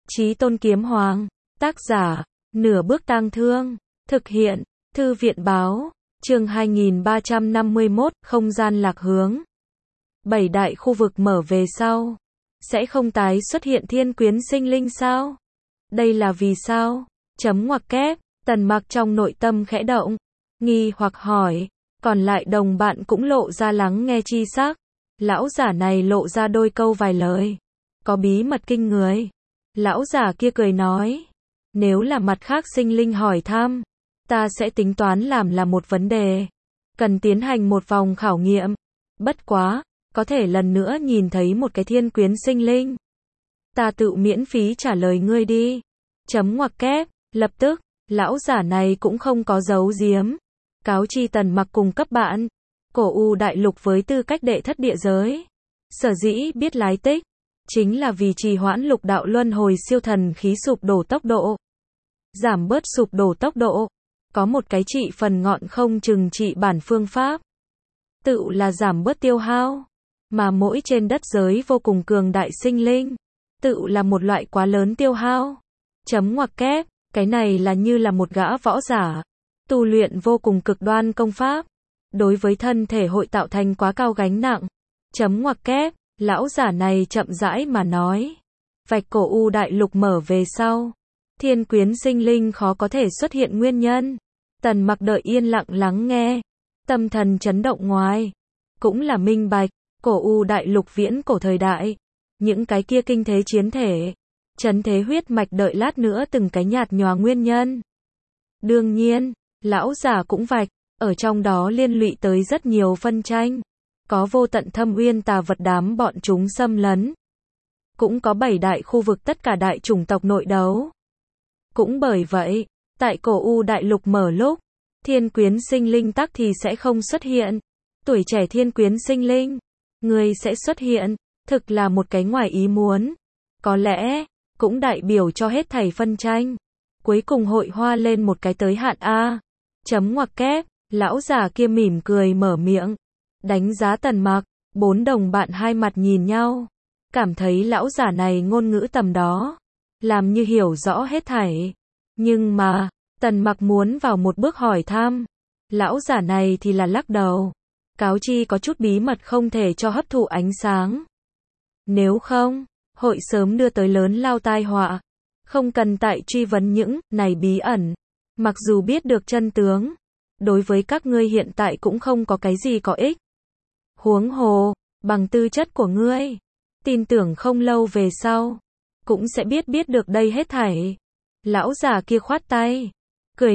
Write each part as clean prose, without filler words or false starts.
Chí Tôn Kiếm Hoàng. Tác giả, Nửa Bước Tang Thương. Thực hiện, Thư viện báo. Chương 2351, không gian lạc hướng. 7 đại khu vực mở về sau. Sẽ không tái xuất hiện thiên quyến sinh linh sao? Đây là vì sao? Chấm ngoặc kép, Tần Mặc trong nội tâm khẽ động. Nghi hoặc hỏi, còn lại đồng bạn cũng lộ ra lắng nghe chi sắc. Lão giả này lộ ra đôi câu vài lời. Có bí mật kinh người. Lão giả kia cười nói, nếu là mặt khác sinh linh hỏi thăm, ta sẽ tính toán làm là một vấn đề. Cần tiến hành một vòng khảo nghiệm. Bất quá, có thể lần nữa nhìn thấy một cái thiên quyến sinh linh. Ta tự miễn phí trả lời ngươi đi. Chấm ngoặc kép, lập tức, lão giả này cũng không có giấu giếm. Cáo chi Tần Mặc cùng cấp bạn. Cổ U đại lục với tư cách đệ thất địa giới. Sở dĩ biết lái tích, chính là vì trì hoãn lục đạo luân hồi siêu thần khí sụp đổ tốc độ. Giảm bớt sụp đổ tốc độ. Có một cái trị phần ngọn không chừng trị bản phương pháp. Tự là giảm bớt tiêu hao. Mà mỗi trên đất giới vô cùng cường đại sinh linh. Tự là một loại quá lớn tiêu hao. Chấm ngoặc kép, cái này là như là một gã võ giả. Tu luyện vô cùng cực đoan công pháp. Đối với thân thể hội tạo thành quá cao gánh nặng. Chấm ngoặc kép, lão giả này chậm rãi mà nói. Vạch cổ U đại lục mở về sau. Thiên quyến sinh linh khó có thể xuất hiện nguyên nhân. Tần Mặc đợi yên lặng lắng nghe. Tâm thần chấn động ngoài. Cũng là minh bạch. Cổ U đại lục viễn cổ thời đại. Những cái kia kinh thế chiến thể. Chấn thế huyết mạch đợi lát nữa từng cái nhạt nhòa nguyên nhân. Đương nhiên, lão giả cũng vạch. Ở trong đó liên lụy tới rất nhiều phân tranh. Có vô tận thâm uyên tà vật đám bọn chúng xâm lấn. Cũng có 7 đại khu vực tất cả đại chủng tộc nội đấu. Cũng bởi vậy, tại cổ U đại lục mở lúc, thiên quyến sinh linh tắc thì sẽ không xuất hiện. Tuổi trẻ thiên quyến sinh linh, người sẽ xuất hiện, thực là một cái ngoài ý muốn. Có lẽ, cũng đại biểu cho hết thảy phân tranh. Cuối cùng hội hoa lên một cái tới hạn A. Chấm ngoặc kép, lão già kia mỉm cười mở miệng. Đánh giá Tần Mặc, 4 đồng bạn hai mặt nhìn nhau. Cảm thấy lão giả này ngôn ngữ tầm đó. Làm như hiểu rõ hết thảy. Nhưng mà, Tần Mặc muốn vào một bước hỏi thăm. Lão giả này thì là lắc đầu. Cáo chi có chút bí mật không thể cho hấp thụ ánh sáng. Nếu không, hội sớm đưa tới lớn lao tai họa. Không cần tại truy vấn những này bí ẩn. Mặc dù biết được chân tướng, đối với các ngươi hiện tại cũng không có cái gì có ích. Huống hồ, bằng tư chất của ngươi, tin tưởng không lâu về sau, cũng sẽ biết được đây hết thảy. Lão già kia khoát tay, cười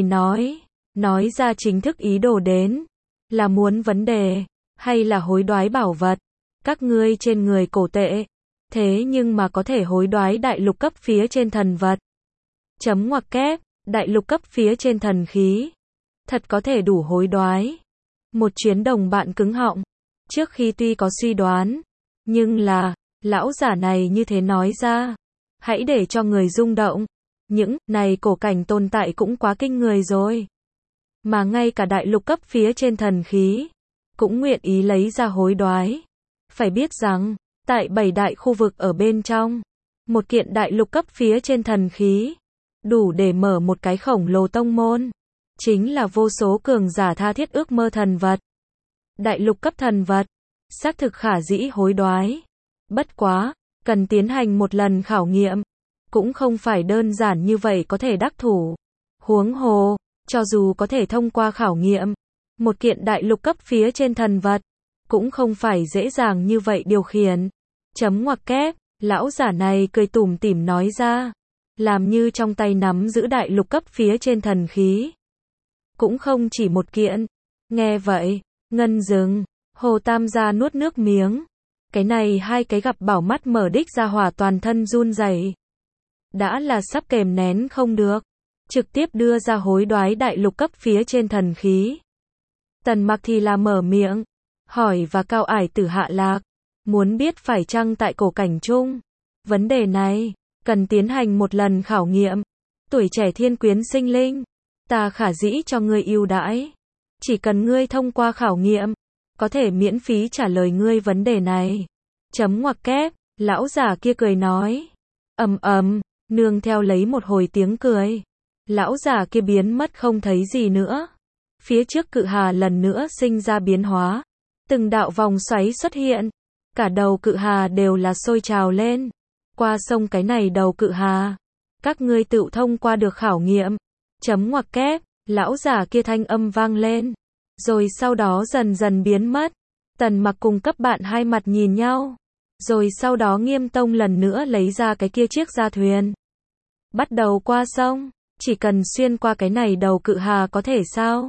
nói ra chính thức ý đồ đến, là muốn vấn đề, hay là hối đoái bảo vật, các ngươi trên người cổ tệ, thế nhưng mà có thể hối đoái đại lục cấp phía trên thần vật. Chấm ngoặc kép, đại lục cấp phía trên thần khí, thật có thể đủ hối đoái. Một chuyến đồng bạn cứng họng, trước khi tuy có suy đoán, nhưng là, lão giả này như thế nói ra, hãy để cho người rung động. Những này cổ cảnh tồn tại cũng quá kinh người rồi. Mà ngay cả đại lục cấp phía trên thần khí, cũng nguyện ý lấy ra hối đoái. Phải biết rằng, tại 7 đại khu vực ở bên trong, một kiện đại lục cấp phía trên thần khí, đủ để mở một cái khổng lồ tông môn. Chính là vô số cường giả tha thiết ước mơ thần vật. Đại lục cấp thần vật, xác thực khả dĩ hối đoái. Bất quá, cần tiến hành một lần khảo nghiệm. Cũng không phải đơn giản như vậy có thể đắc thủ. Huống hồ, cho dù có thể thông qua khảo nghiệm, một kiện đại lục cấp phía trên thần vật, cũng không phải dễ dàng như vậy điều khiển. Chấm ngoặc kép, lão giả này cười tủm tỉm nói ra. Làm như trong tay nắm giữ đại lục cấp phía trên thần khí. Cũng không chỉ một kiện. Nghe vậy, Ngân dừng, Hồ Tam gia nuốt nước miếng. Cái này hai cái gặp bảo mắt mở đích ra hỏa toàn thân run rẩy. Đã là sắp kềm nén không được. Trực tiếp đưa ra hối đoái đại lục cấp phía trên thần khí. Tần Mặc thì là mở miệng. Hỏi và cao ải tử hạ lạc. Muốn biết phải chăng tại cổ cảnh chung. Vấn đề này, cần tiến hành một lần khảo nghiệm. Tuổi trẻ thiên quyến sinh linh. Ta khả dĩ cho ngươi ưu đãi. Chỉ cần ngươi thông qua khảo nghiệm, có thể miễn phí trả lời ngươi vấn đề này. Chấm ngoặc kép, lão giả kia cười nói. nương theo lấy một hồi tiếng cười. Lão già kia biến mất không thấy gì nữa. Phía trước cự hà lần nữa sinh ra biến hóa. Từng đạo vòng xoáy xuất hiện. Cả đầu cự hà đều là sôi trào lên. Qua sông cái này đầu cự hà. Các ngươi tự thông qua được khảo nghiệm. Chấm ngoặc kép, lão già kia thanh âm vang lên. Rồi sau đó dần dần biến mất. Tần Mặc cùng cấp bạn hai mặt nhìn nhau. Rồi sau đó Nghiêm Tông lần nữa lấy ra cái kia chiếc gia thuyền. Bắt đầu qua sông. Chỉ cần xuyên qua cái này đầu cự hà có thể sao?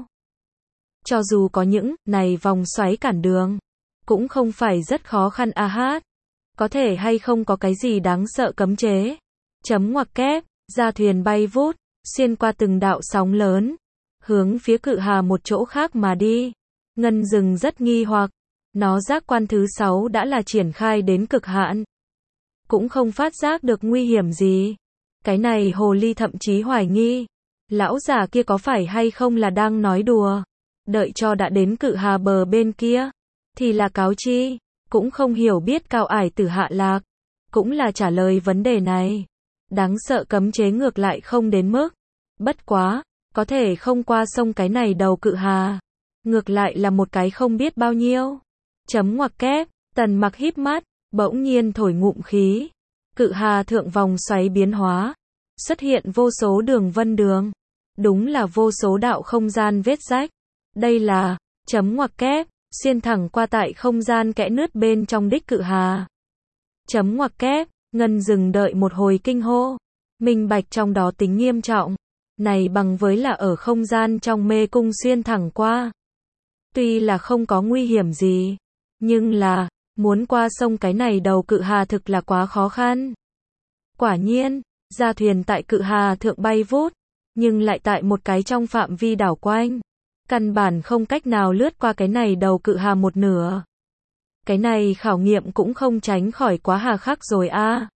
Cho dù có những này vòng xoáy cản đường, cũng không phải rất khó khăn a hát. Có thể hay không có cái gì đáng sợ cấm chế. Chấm ngoặc kép, gia thuyền bay vút, xuyên qua từng đạo sóng lớn, hướng phía cự hà một chỗ khác mà đi. Ngân Dừng rất nghi hoặc, nó giác quan thứ 6 đã là triển khai đến cực hạn. Cũng không phát giác được nguy hiểm gì. Cái này hồ ly thậm chí hoài nghi, lão già kia có phải hay không là đang nói đùa. Đợi cho đã đến cự hà bờ bên kia, thì là cáo chi, cũng không hiểu biết Cao Ải Tử hạ lạc, cũng là trả lời vấn đề này. Đáng sợ cấm chế ngược lại không đến mức. Bất quá, có thể không qua sông cái này đầu cự hà. Ngược lại là một cái không biết bao nhiêu. Chấm ngoặc kép, Tần Mặc híp mắt, bỗng nhiên thổi ngụm khí. Cự hà thượng vòng xoáy biến hóa. Xuất hiện vô số đường vân đường. Đúng là vô số đạo không gian vết rách. Đây là, chấm ngoặc kép, xuyên thẳng qua tại không gian kẽ nứt bên trong đích cự hà. Chấm ngoặc kép, Ngân Dừng đợi một hồi kinh hô. Minh bạch trong đó tính nghiêm trọng. Này bằng với là ở không gian trong mê cung xuyên thẳng qua. Tuy là không có nguy hiểm gì, nhưng là, muốn qua sông cái này đầu cự hà thực là quá khó khăn. Quả nhiên, gia thuyền tại cự hà thượng bay vút, nhưng lại tại một cái trong phạm vi đảo quanh. Căn bản không cách nào lướt qua cái này đầu cự hà một nửa. Cái này khảo nghiệm cũng không tránh khỏi quá hà khắc rồi a.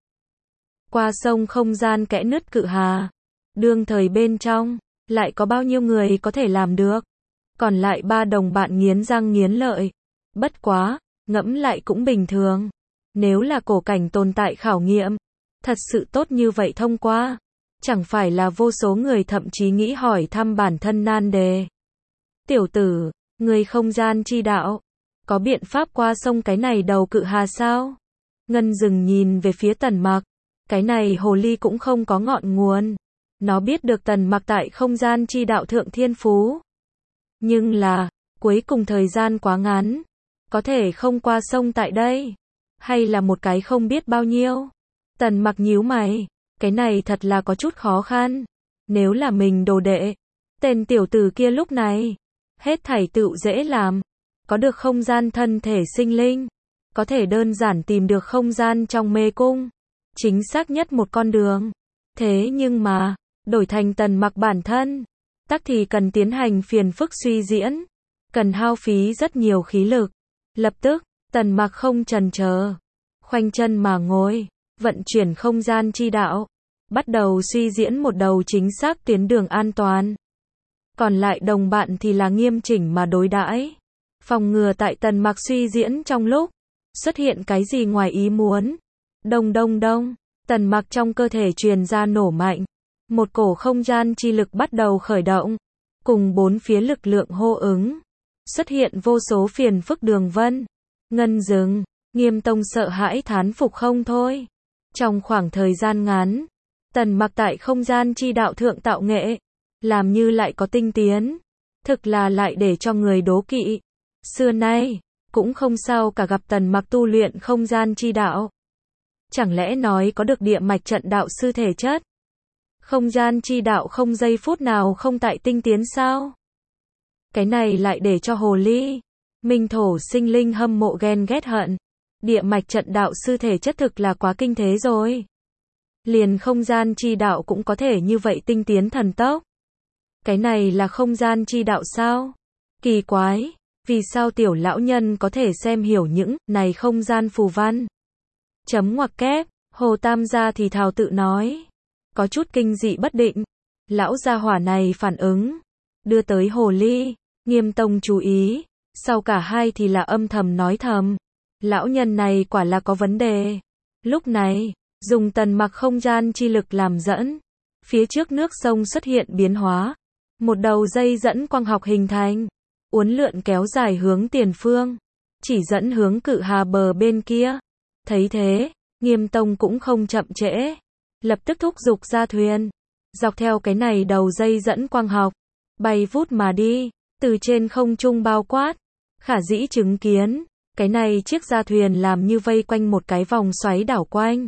Qua sông không gian kẽ nứt cự hà. Đương thời bên trong, lại có bao nhiêu người có thể làm được. Còn lại 3 đồng bạn nghiến răng nghiến lợi. Bất quá, ngẫm lại cũng bình thường. Nếu là cổ cảnh tồn tại khảo nghiệm, thật sự tốt như vậy thông qua. Chẳng phải là vô số người thậm chí nghĩ hỏi thăm bản thân nan đề. Tiểu tử, người không gian chi đạo, có biện pháp qua sông cái này đầu cự hà sao? Ngân Dừng nhìn về phía Tần Mặc. Cái này hồ ly cũng không có ngọn nguồn. Nó biết được Tần Mặc tại không gian chi đạo thượng thiên phú. Nhưng là, cuối cùng thời gian quá ngắn. Có thể không qua sông tại đây. Hay là một cái không biết bao nhiêu. Tần Mặc nhíu mày. Cái này thật là có chút khó khăn. Nếu là mình đồ đệ. Tên tiểu tử kia lúc này. Hết thảy tựu dễ làm. Có được không gian thân thể sinh linh. Có thể đơn giản tìm được không gian trong mê cung. Chính xác nhất một con đường. Thế nhưng mà, đổi thành Tần Mặc bản thân. Tắc thì cần tiến hành phiền phức suy diễn. Cần hao phí rất nhiều khí lực. Lập tức, Tần Mặc không chần chờ. Khoanh chân mà ngồi. Vận chuyển không gian chi đạo. Bắt đầu suy diễn một đầu chính xác tuyến đường an toàn. Còn lại đồng bạn thì là nghiêm chỉnh mà đối đãi. Phòng ngừa tại Tần Mặc suy diễn trong lúc xuất hiện cái gì ngoài ý muốn. Đông đông đông, Tần Mặc trong cơ thể truyền ra nổ mạnh. Một cổ không gian chi lực bắt đầu khởi động. Cùng 4 phía lực lượng hô ứng. Xuất hiện vô số phiền phức đường vân. Ngân Dừng, Nghiêm Tông sợ hãi thán phục không thôi. Trong khoảng thời gian ngắn, Tần Mặc tại không gian chi đạo thượng tạo nghệ. Làm như lại có tinh tiến. Thực là lại để cho người đố kỵ. Xưa nay, cũng không sao cả gặp Tần Mặc tu luyện không gian chi đạo. Chẳng lẽ nói có được địa mạch trận đạo sư thể chất? Không gian chi đạo không giây phút nào không tại tinh tiến sao? Cái này lại để cho hồ ly, minh thổ sinh linh hâm mộ ghen ghét hận. Địa mạch trận đạo sư thể chất thực là quá kinh thế rồi. Liền không gian chi đạo cũng có thể như vậy tinh tiến thần tốc. Cái này là không gian chi đạo sao? Kỳ quái, vì sao tiểu lão nhân có thể xem hiểu những này không gian phù văn? Chấm ngoặc kép, Hồ Tam gia thì thào tự nói. Có chút kinh dị bất định. Lão gia hỏa này phản ứng. Đưa tới hồ ly, Nghiêm Tông chú ý. Sau cả hai thì là âm thầm nói thầm. Lão nhân này quả là có vấn đề. Lúc này, Dùng Tần Mặc không gian chi lực làm dẫn. Phía trước nước sông xuất hiện biến hóa. Một đầu dây dẫn quang học hình thành. Uốn lượn kéo dài hướng tiền phương. Chỉ dẫn hướng Cự Hà bờ bên kia. Thấy thế, Nghiêm Tông cũng không chậm trễ. Lập tức thúc giục ra thuyền. Dọc theo cái này đầu dây dẫn quang học. Bay vút mà đi. Từ trên không trung bao quát. Khả dĩ chứng kiến. Cái này chiếc gia thuyền làm như vây quanh một cái vòng xoáy đảo quanh.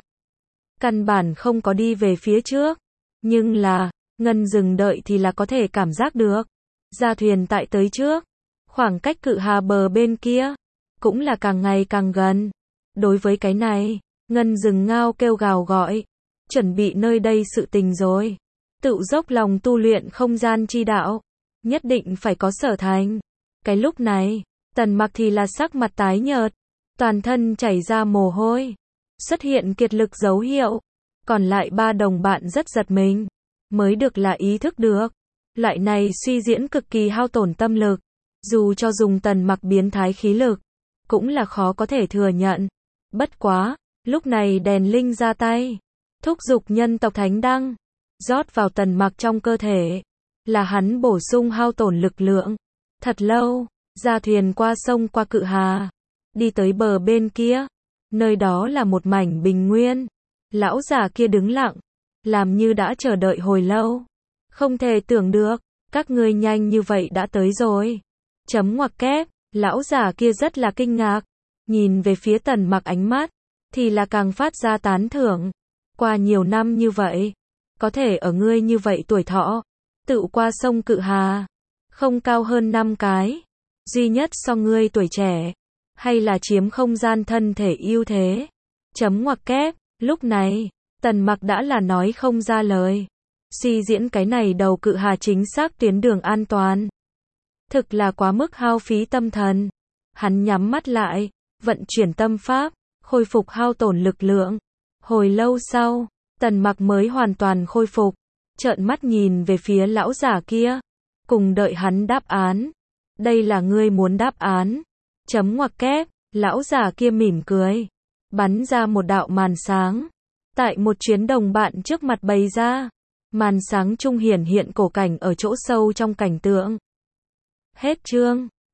Căn bản không có đi về phía trước. Nhưng là, Ngân dừng đợi thì là có thể cảm giác được. Gia thuyền tại tới trước. Khoảng cách Cự Hà bờ bên kia. Cũng là càng ngày càng gần. Đối với cái này, Ngân dừng ngao kêu gào gọi. Chuẩn bị nơi đây sự tình rồi. Tự dốc lòng tu luyện không gian chi đạo. Nhất định phải có sở thành. Cái lúc này, Tần Mặc thì là sắc mặt tái nhợt. Toàn thân chảy ra mồ hôi. Xuất hiện kiệt lực dấu hiệu. Còn lại 3 đồng bạn rất giật mình. Mới được là ý thức được. Loại này suy diễn cực kỳ hao tổn tâm lực. Dù cho dùng Tần Mặc biến thái khí lực. Cũng là khó có thể thừa nhận. Bất quá, lúc này đèn linh ra tay. Thúc giục nhân tộc thánh đăng. Rót vào Tần Mặc trong cơ thể. Là hắn bổ sung hao tổn lực lượng. Thật lâu, ra thuyền qua sông qua Cự Hà. Đi tới bờ bên kia. Nơi đó là một mảnh bình nguyên. Lão già kia đứng lặng. Làm như đã chờ đợi hồi lâu. Không thể tưởng được. Các ngươi nhanh như vậy đã tới rồi. Chấm ngoặc kép. Lão già kia rất là kinh ngạc. Nhìn về phía Tần Mặc ánh mắt. Thì là càng phát ra tán thưởng. Qua nhiều năm như vậy. Có thể ở ngươi như vậy tuổi thọ. Tự qua sông Cự Hà. Không cao hơn 5 cái. Duy nhất so ngươi tuổi trẻ. Hay là chiếm không gian thân thể ưu thế. Chấm ngoặc kép. Lúc này, Tần Mặc đã là nói không ra lời. Suy diễn cái này đầu Cự Hà chính xác tuyến đường an toàn. Thực là quá mức hao phí tâm thần. Hắn nhắm mắt lại, vận chuyển tâm pháp, khôi phục hao tổn lực lượng. Hồi lâu sau, Tần Mặc mới hoàn toàn khôi phục. Trợn mắt nhìn về phía lão giả kia. Cùng đợi hắn đáp án. Đây là ngươi muốn đáp án. Chấm ngoặc kép. Lão giả kia mỉm cười. Bắn ra một đạo màn sáng. Tại một chuyến đồng bạn trước mặt bày ra. Màn sáng trung hiển hiện cổ cảnh ở chỗ sâu trong cảnh tượng. Hết chương.